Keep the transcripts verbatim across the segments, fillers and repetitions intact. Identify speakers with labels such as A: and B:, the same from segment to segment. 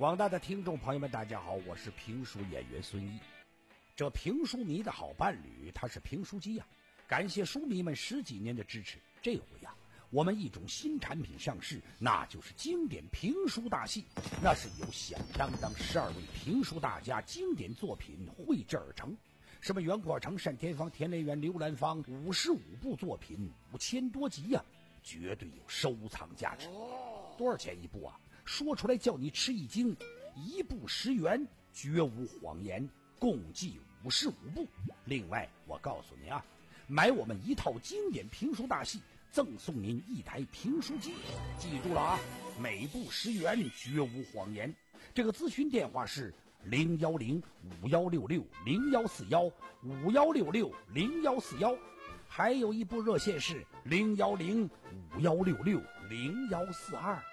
A: 广大的听众朋友们大家好，我是评书演员孙毅。这评书迷的好伴侣他是评书机呀、啊，感谢书迷们十几年的支持。这回呀、啊，我们一种新产品上市，那就是经典评书大戏。那是由响当当十二位评书大家经典作品绘制而成，什么袁阔成、单田芳、田连元、刘兰芳，五十五部作品，五千多集呀、啊，绝对有收藏价值。多少钱一部啊？说出来叫你吃一惊，一部十元，绝无谎言，共计五十五部。另外我告诉你啊，买我们一套经典评书大戏，赠送您一台评书机。记住了啊，每部十元，绝无谎言。这个咨询电话是零幺零五幺六六零幺四幺五幺六六零幺四幺，还有一部热线是零幺零五幺六六零幺四二。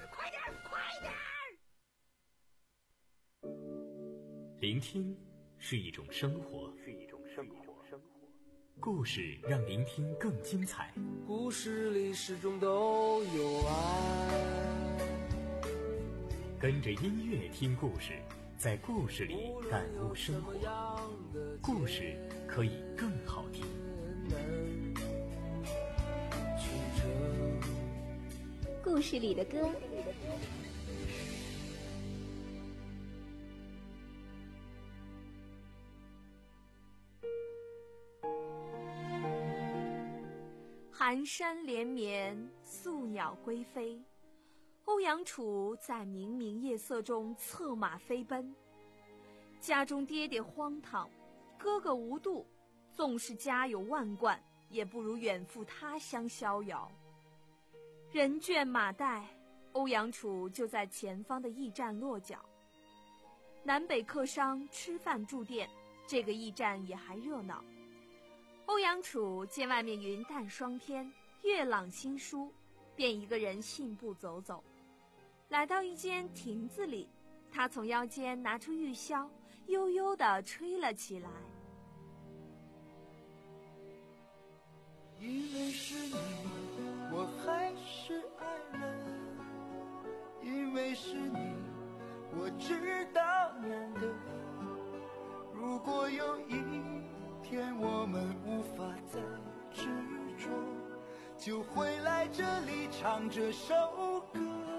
B: 聆听是一种生活，是一种生活。故事让聆听更精彩。
C: 故事里始终都有爱。
B: 跟着音乐听故事，在故事里感悟生活。故事可以更好听。
D: 故事里的歌。
E: 寒山连绵，宿鸟归飞。欧阳楚在明明夜色中策马飞奔。家中爹爹荒唐，哥哥无度，纵是家有万贯，也不如远赴他乡逍遥。人倦马怠，欧阳楚就在前方的驿站落脚。南北客商吃饭住店，这个驿站也还热闹。欧阳楚见外面云淡霜天，月朗星疏，便一个人信步走走，来到一间亭子里，他从腰间拿出玉箫，悠悠地吹了起来。
F: 因为是你，我还是爱人；因为是你，我知道难得。如果有一天我们无法再执着，就会来这里唱这首歌。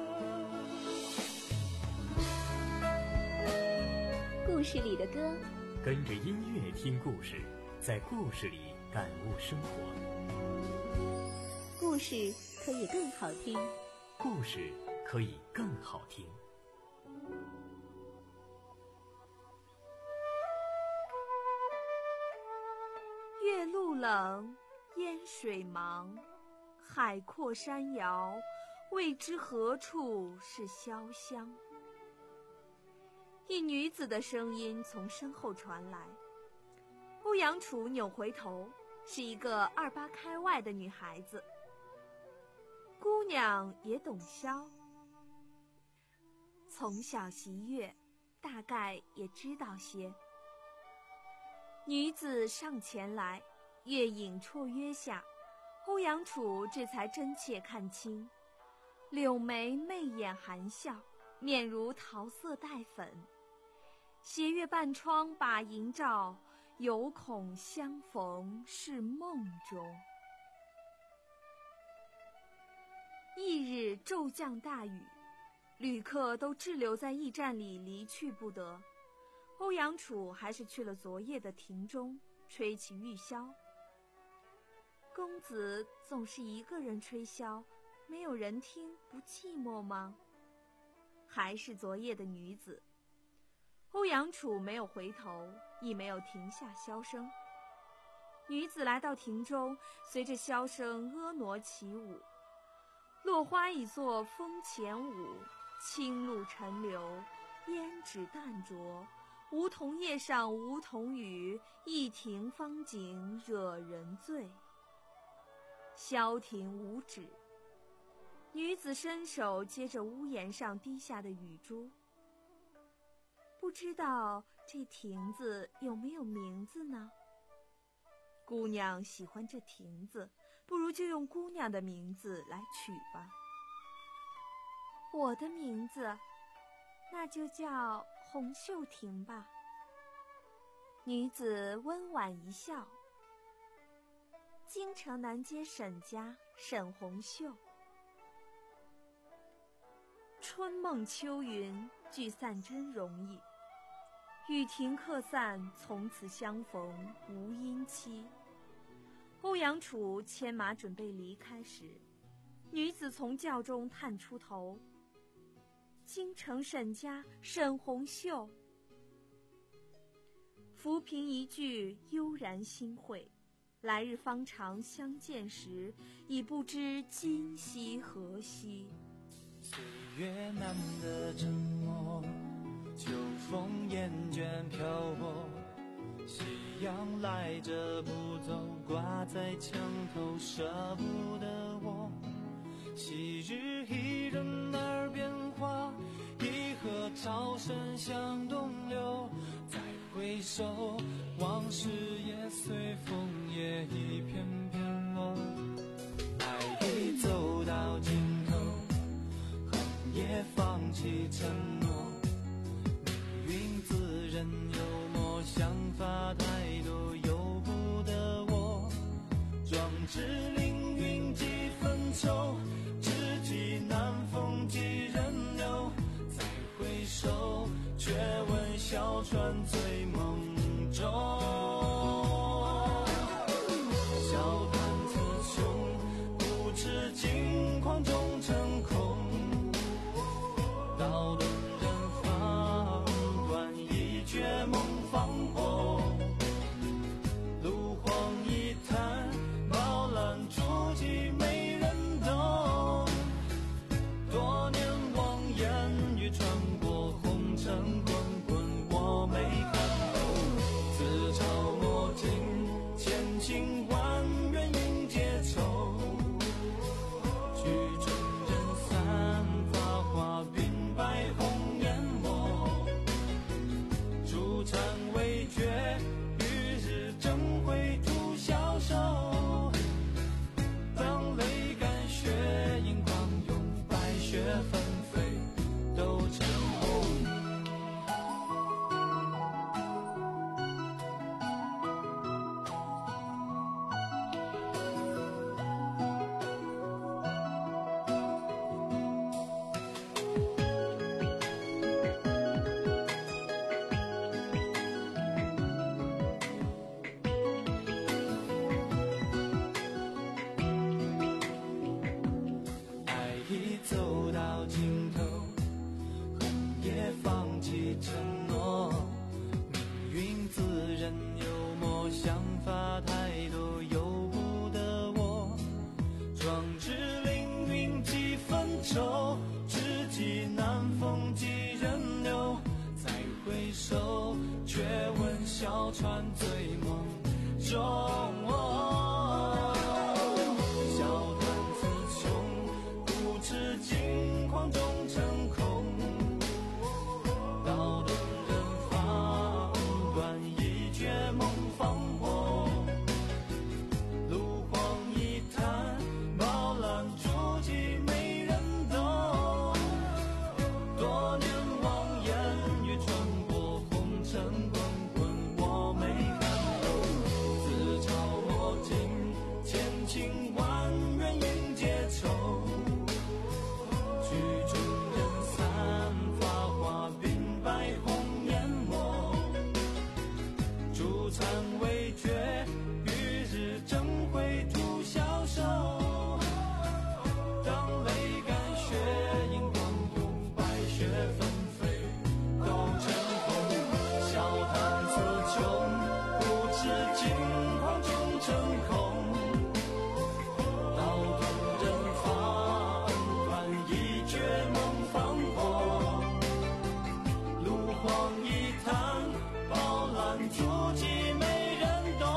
D: 故事里的歌，
B: 跟着音乐听故事，在故事里感悟生活。
D: 故事可以更好听。
B: 故事可以更好听。
E: 月路冷，烟水茫，海阔山遥，未知何处是潇湘。一女子的声音从身后传来，欧阳楚扭回头，是一个二八开外的女孩子。姑娘也懂箫，从小习乐，大概也知道些。女子上前来，月影绰约下，欧阳楚这才真切看清，柳眉媚眼含笑，面如桃色带粉，斜月半窗把银照，犹恐相逢是梦中。翌日骤降大雨，旅客都滞留在驿站里离去不得。欧阳楚还是去了昨夜的亭中，吹起玉箫。公子总是一个人吹箫，没有人听，不寂寞吗？还是昨夜的女子。欧阳楚没有回头，亦没有停下箫声。女子来到亭中，随着箫声婀娜起舞。落花已作风前舞，清露沉流，胭脂淡着，梧桐叶上梧桐雨，一庭芳景惹人醉。箫停无止，女子伸手接着屋檐上滴下的雨珠。不知道这亭子有没有名字呢？姑娘喜欢这亭子，不如就用姑娘的名字来取吧。我的名字， 那就叫红袖亭吧。女子温婉一笑，京城南街沈家沈红袖。春梦秋云聚散真容易，雨停客散，从此相逢无阴期。欧阳楚牵马准备离开时，女子从轿中探出头，京城沈家沈红袖。浮萍一句悠然心会，来日方长相见时，已不知今夕何夕。
F: 岁月难得沉默，秋风厌倦漂泊，夕阳来着不走，挂在墙头舍不得我。昔日一人耳边话，一河潮声向东流。再回首，往事也随风也一片片落。爱已走到尽头，恨也放弃承诺。命运自认幽默，想法太多由不得我。壮志凌云几分愁，知己难逢几人留。再回首，却闻小船醉梦中。笑谈雌雄，不知惊狂终成空。道论人方断，一绝梦方破。炉荒一滩，饱览足迹没人懂。多年望眼欲穿过红尘滚滚，我没看透。自嘲墨尽，千情万缘应结愁。曲终人散，发花鬓白红颜没。朱残未绝，与日争辉徒消瘦。当泪干血影狂涌，白雪纷飞都成红。爱已走到尽头，恨也放弃承诺。命运自认幽默，想法太多由不得我。壮志凌云几分愁，知己难逢几人留。再回首，却闻小船醉梦中。笑谈雌雄，不知惊狂终成空。道论人方断，一绝梦方破。炉荒一滩，饱览足迹没人懂。多年望眼欲穿过红尘滚滚，我没看透。自嘲墨尽，千情万缘应结愁。曲终人散，发花鬓白红颜没。朱残未绝，与日争辉徒消瘦。当泪干血影狂涌，白雪纷飞都成红。笑谈雌雄，不知惊狂终成空。道断人方断，一绝梦方破。炉荒一滩，饱览足迹没人懂。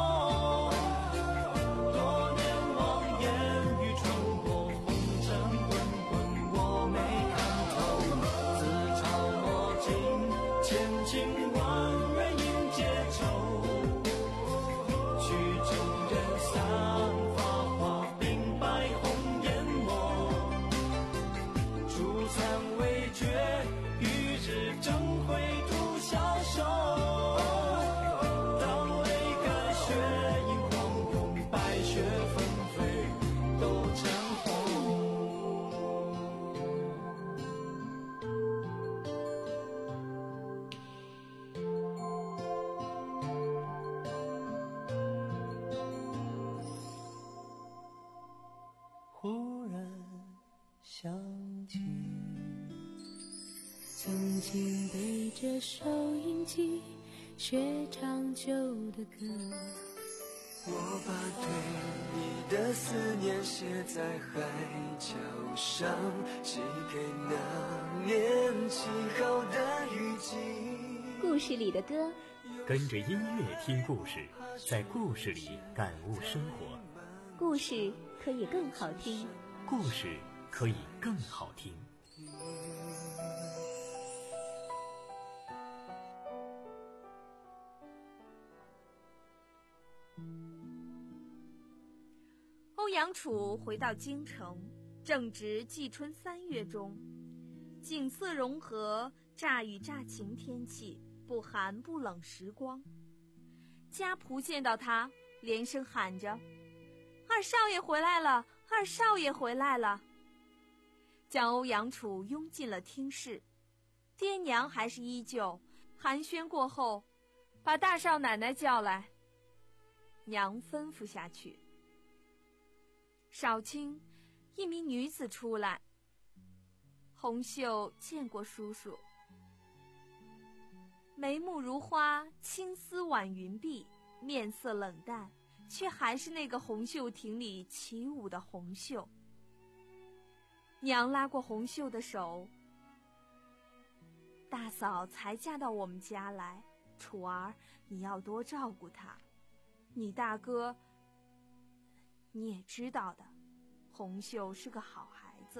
F: 多年望眼欲穿过红尘滚滚，我没看透。自嘲墨尽，千情万缘应结愁。曲终人散，发花鬓白红颜没。朱残未绝，与日
C: 曾经背着收音机学唱旧的歌，
F: 我把对你的思念写在海角上，寄给那年起好的雨季。
D: 故事里的歌，
B: 跟着音乐听故事，在故事里感悟生活。
D: 故事可以更好听，
B: 故事可以更好听。
E: 欧阳楚回到京城，正值季春三月中，景色融合，乍雨乍晴天气，不寒不冷时光。家仆见到他，连声喊着：“二少爷回来了，二少爷回来了！”将欧阳楚拥进了厅室。爹娘还是依旧，寒暄过后，把大少奶奶叫来。娘吩咐下去。少卿，一名女子出来。红袖见过叔叔。眉目如花，青丝挽云鬓，面色冷淡，却还是那个红袖亭里起舞的红袖。娘拉过红袖的手：“大嫂才嫁到我们家来，楚儿，你要多照顾她。你大哥，你也知道的，红袖是个好孩子。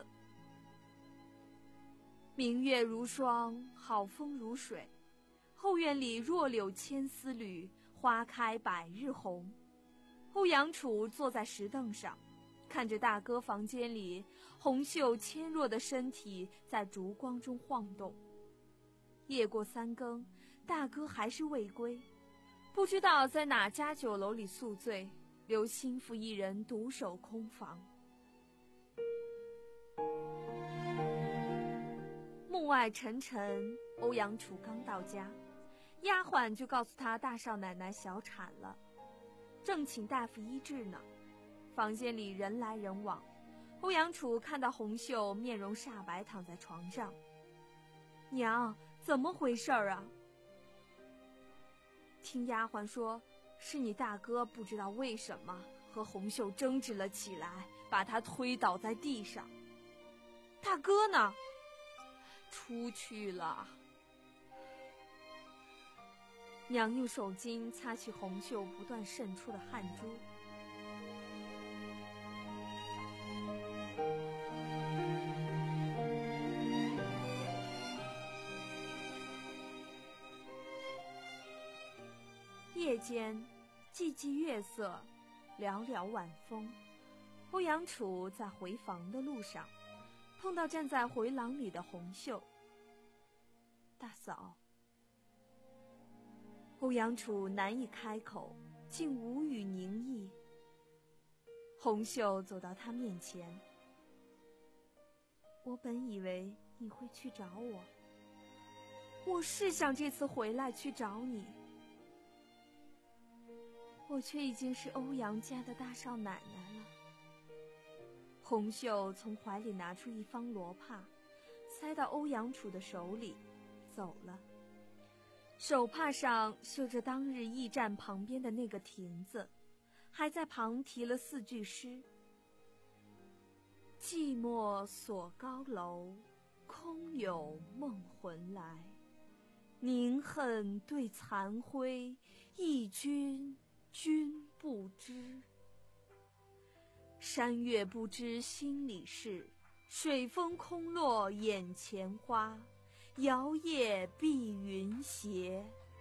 E: 明月如霜，好风如水，后院里弱柳千丝缕，花开百日红。”欧阳楚坐在石凳上，看着大哥房间里红袖纤弱的身体在烛光中晃动。夜过三更，大哥还是未归，不知道在哪家酒楼里宿醉，留心腹一人独守空房。暮霭沉沉，欧阳楚刚到家，丫鬟就告诉他大少奶奶小产了，正请大夫医治呢。房间里人来人往，欧阳楚看到红袖面容煞白躺在床上。娘，怎么回事儿啊？听丫鬟说，是你大哥不知道为什么和红袖争执了起来，把她推倒在地上。大哥呢？出去了。娘用手巾擦去红袖不断渗出的汗珠。夜间，寂寂月色，寥寥晚风。欧阳楚在回房的路上，碰到站在回廊里的红袖。大嫂。欧阳楚难以开口，竟无语凝噎。红袖走到他面前：“我本以为你会去找我，我是想这次回来去找你，我却已经是欧阳家的大少奶奶了。”红袖从怀里拿出一方罗帕，塞到欧阳楚的手里，走了。手帕上绣着当日驿站旁边的那个亭子，还在旁题了四句诗：“寂寞锁高楼，空有梦魂来。宁恨对残辉，忆君君不知。山月不知心里事，水风空落眼前花。摇曳碧云斜。”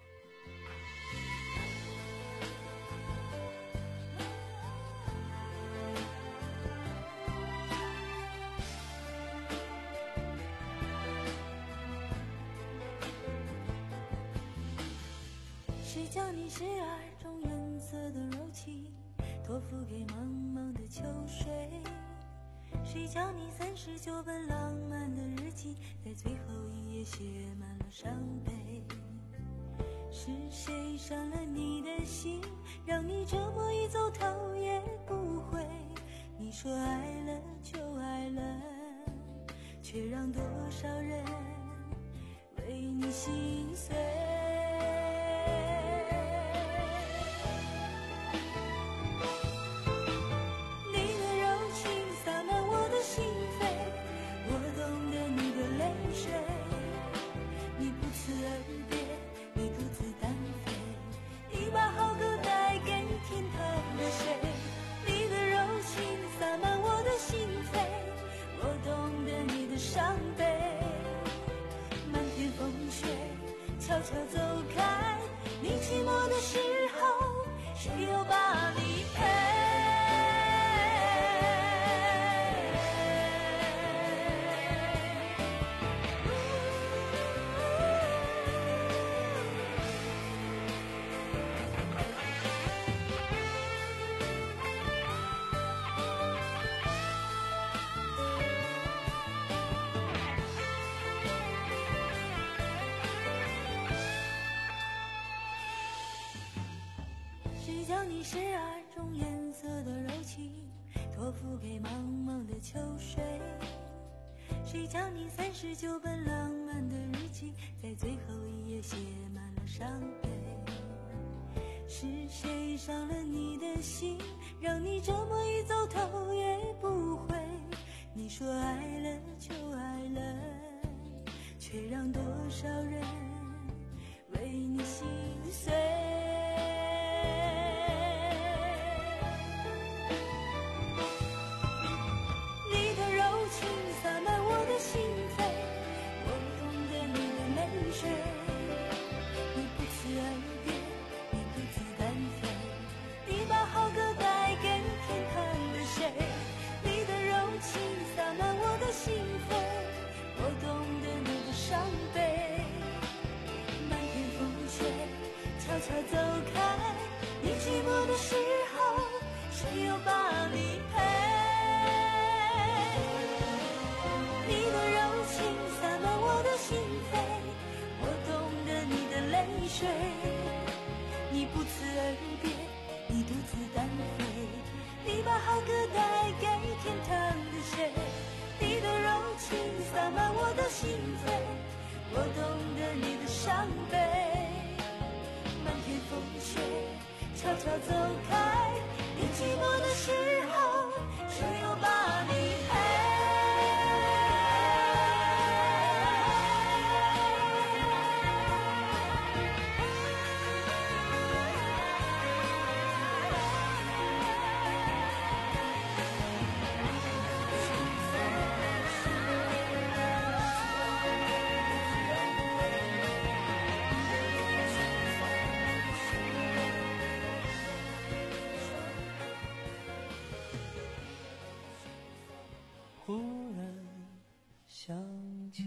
C: 谁叫你十二种颜色的柔情托付给茫茫的秋水？谁叫你三十九本浪漫的日记在最后一页写满了伤悲？是谁伤了你的心，让你这么一走头也不回？你说爱了就爱了，却让多少人悄悄走开。你寂寞的时候，谁又把你陪？谁将你十二种颜色的柔情托付给茫茫的秋水？谁将你三十九本浪漫的日记在最后一页写满了伤悲？是谁伤了你的心，让你这么一走头也不回？你说爱了就爱了，却让多少人为你心碎？心扉，我懂得你的泪水。你不辞而别，你独自单飞。你把好歌带给天堂的谁？你的柔情洒满我的心扉，我懂得你的伤悲。漫天风雪，悄悄走开。你寂寞的时候，谁又把你陪？心扉，我懂得你的泪水。你不辞而别，你独自单飞。你把好歌带给天堂的谁？你的柔情洒满我的心扉，我懂得你的伤悲。漫天风雪，悄悄走开。你寂寞的时候，谁又把你陪？忽然想起，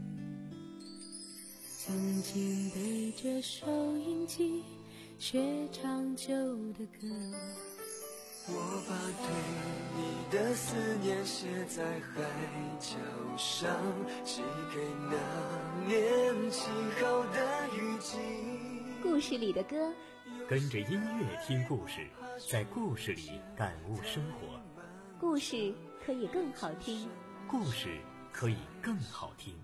C: 曾经背着收音机学唱旧的歌。
F: 我把对你的思念写在海角上，寄给那年起好的雨季。
D: 故事里的歌，
B: 跟着音乐听故事，在故事里感悟生活。
D: 故事可以更好听，
B: 故事可以更好听。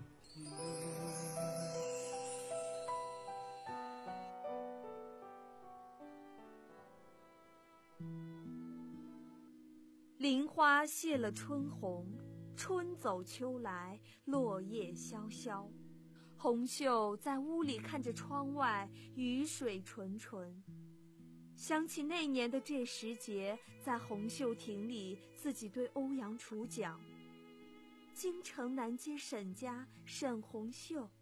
E: 林花谢了春红，春走秋来，落叶萧萧。红袖在屋里看着窗外，雨水纯纯。想起那年的这时节，在红袖亭里，自己对欧阳楚讲：京城南街沈家沈红袖，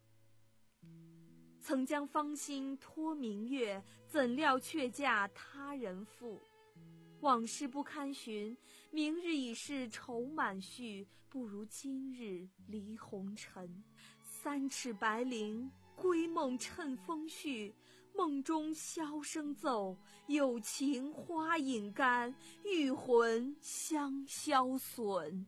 E: 曾将芳心托明月，怎料却嫁他人妇。往事不堪寻，明日已是愁满绪，不如今日离红尘。三尺白绫，归梦趁风絮，梦中箫声奏，有情花影干，玉魂香消损。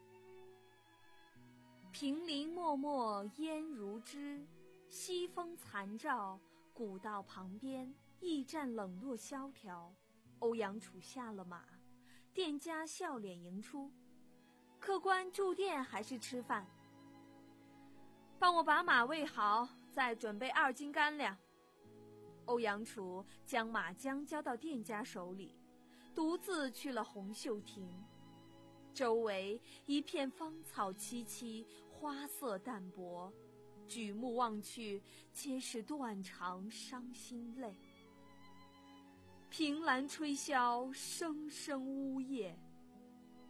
E: 平林漠漠烟如织，西风残照，古道旁边驿站冷落萧条。欧阳楚下了马，店家笑脸迎出：客官住店还是吃饭？帮我把马喂好，再准备二斤干粮。欧阳楚将马缰交到店家手里，独自去了红袖亭。周围一片芳草萋萋，花色淡薄，举目望去，皆是断肠伤心泪。凭栏吹箫，声声呜咽。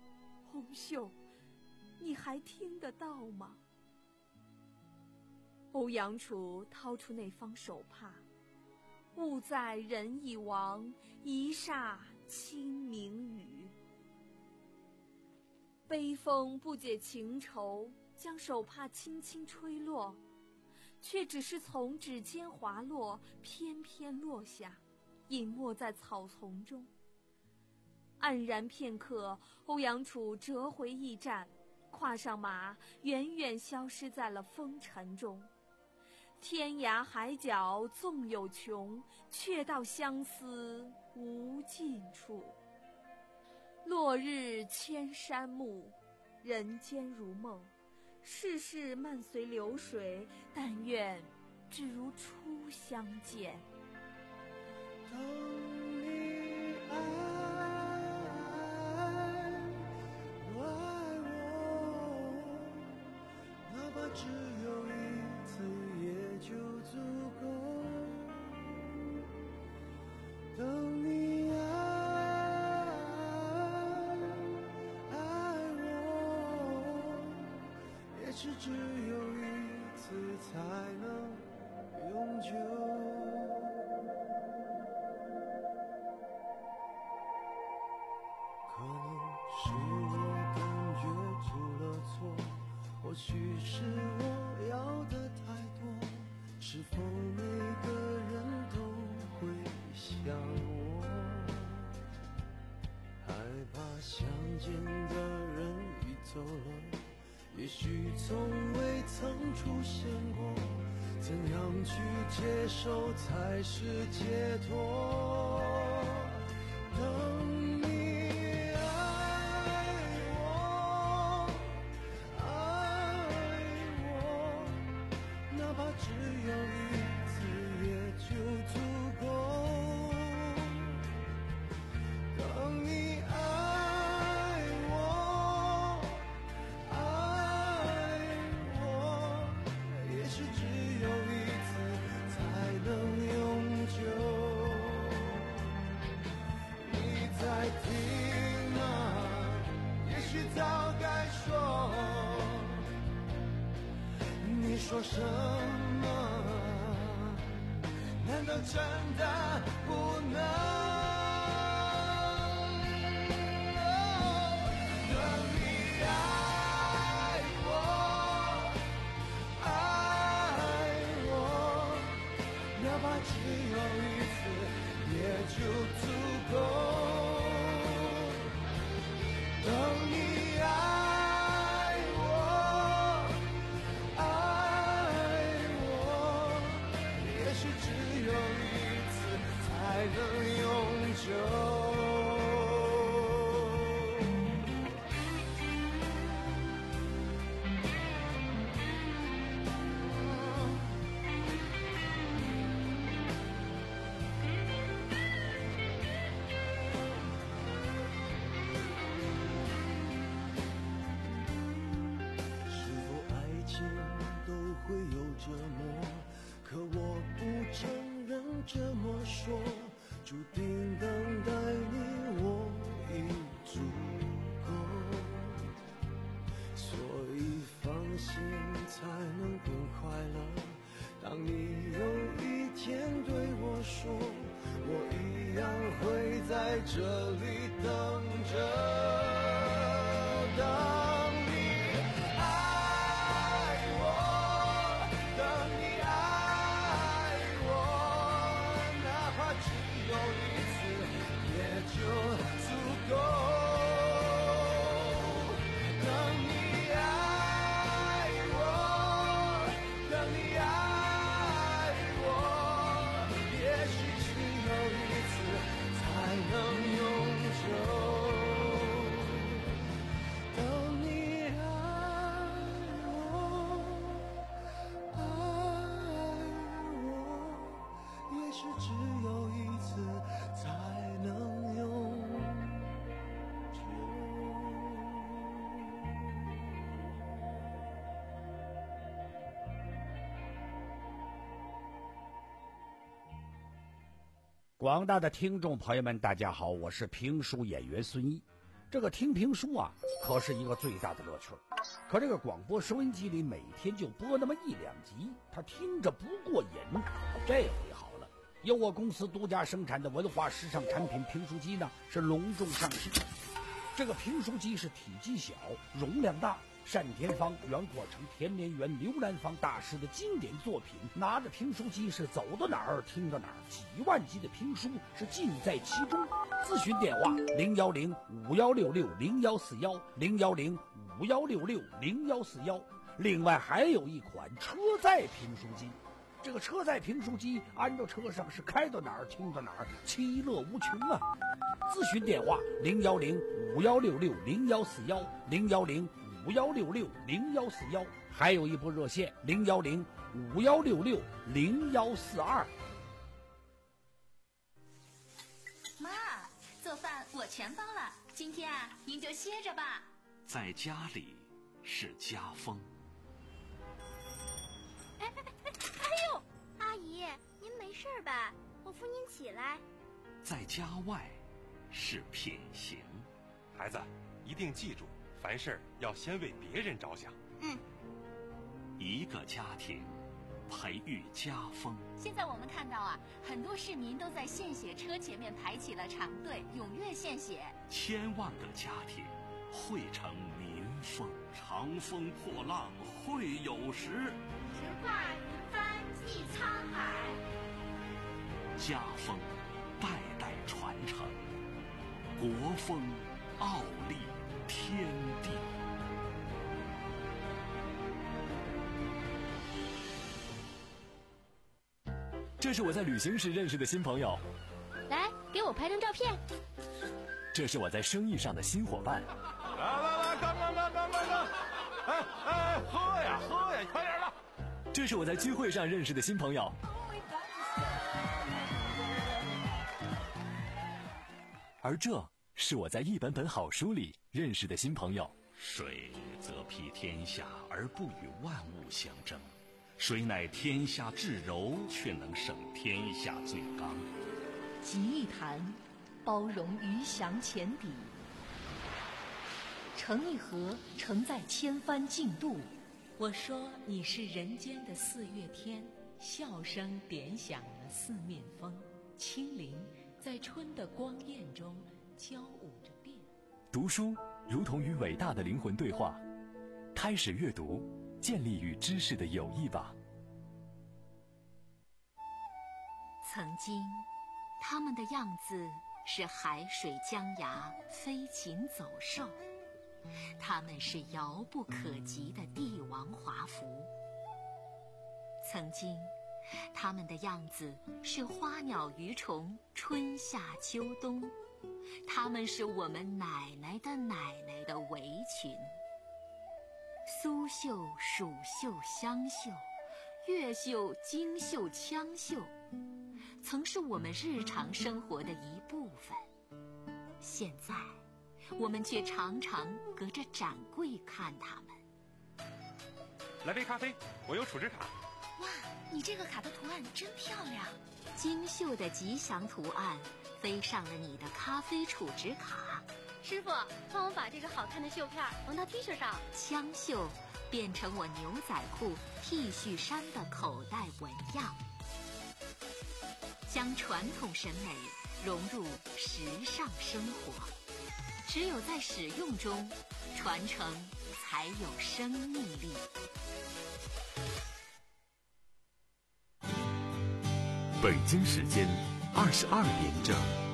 E: 红袖，你还听得到吗？ 欧阳楚掏出那方手帕，物在人已亡，一霎清明雨。悲风不解情愁，将手帕轻轻吹落，却只是从指尖滑落，翩翩落下，隐没在草丛中。黯然片刻，欧阳楚折回驿站，跨上马，远远消失在了风尘中。天涯海角纵有穷，却道相思无尽处。落日千山暮，人间如梦，世事漫随流水，但愿只如初相见。
F: 当你爱我爱我，哪怕只有一次也就足够。当你爱爱我，也是只有一次才能永久。可能是我感觉出了错，或许是我要的太多，是否每个人都会想我？害怕相见的人已走了，也许从未曾出现过，怎样去接受才是解脱？等只有一次也就足够。当你爱我，爱我，也许只有一次才能永久。你在听吗？也许早该说。你说什么？难道真的不能？等你爱我，爱我，哪怕只有一次也就足够。等你爱我，只有一次才能永久。是否爱情都会有折磨？可我不承认这么说，注定等待你我已足够，所以放心才能更快乐。当你有一天对我说，我一样会在这里等着。当你爱我，等你爱只有一次也就足够。等你爱我，等你爱我，也许只有一次才能永久。等你爱我，爱我，也许只有一次才能永久。
A: 广大的听众朋友们，大家好，我是评书演员孙一。 这个听评书啊，可是一个最大的乐趣。可这个广播收音机里每天就播那么一两集，他听着不过瘾。这回好了，由我公司独家生产的文化时尚产品评书机呢，是隆重上市。这个评书机是体积小，容量大，单田芳、袁阔成、田连元、刘兰芳大师的经典作品，拿着评书机是走到哪儿听到哪儿，几万集的评书是尽在其中。咨询电话零幺零五幺六六零幺四幺零幺零五幺六六零幺四幺。另外还有一款车载评书机，这个车载评书机安到车上是开到哪儿听到哪儿，其乐无穷啊！咨询电话零幺零五幺六六零幺四幺零幺零五幺六六零幺四幺，还有一部热线零幺零五幺六六零幺四二。
G: 妈，做饭我全包了，今天啊，您就歇着吧。
H: 在家里是家风。
I: 哎哎哎哎呦，阿姨，您没事吧？我扶您起来。
H: 在家外是品行。
J: 孩子，一定记住，凡事要先为别人着想。
G: 嗯。
H: 一个家庭培育家风。
G: 现在我们看到啊，很多市民都在献血车前面排起了长队，踊跃献血。
H: 千万个家庭汇成民风。长风破浪会有时，
I: 直挂云帆济沧海。
H: 家风代代传承，国风傲立天地。
B: 这是我在旅行时认识的新朋友，
I: 来给我拍张照片。
B: 这是我在生意上的新伙伴。
J: 来来来，干干干干干干！哎哎，喝呀喝呀，快点了！
B: 这是我在聚会上认识的新朋友。而这是我在一本本好书里认识的新朋友。
H: 水则披天下而不与万物相争，水乃天下至柔，却能胜天下最刚。
K: 集一坛，包容鱼翔浅底；盛一盒，盛在千帆竞渡。我说你是人间的四月天，笑声点响了四面风，清灵在春的光艳中交舞着变。
B: 读书如同与伟大的灵魂对话，开始阅读，建立与知识的友谊吧。
G: 曾经，他们的样子是海水江崖，飞禽走兽；他们是遥不可及的帝王华服。曾经，他们的样子是花鸟鱼虫，春夏秋冬；他们是我们奶奶的奶奶的围裙。苏绣、蜀绣、湘绣，越绣、京绣、羌绣，曾是我们日常生活的一部分。现在，我们却常常隔着展柜看他们。
J: 来杯咖啡，我有储值卡。
G: 哇，你这个卡的图案真漂亮！精绣的吉祥图案飞上了你的咖啡储值卡。
I: 师傅，帮我把这个好看的绣片缝到 T 恤上。
G: 枪绣变成我牛仔裤、T 恤衫的口袋纹样，将传统审美融入时尚生活。只有在使用中，传承才有生命力。
B: 北京时间二十二点整。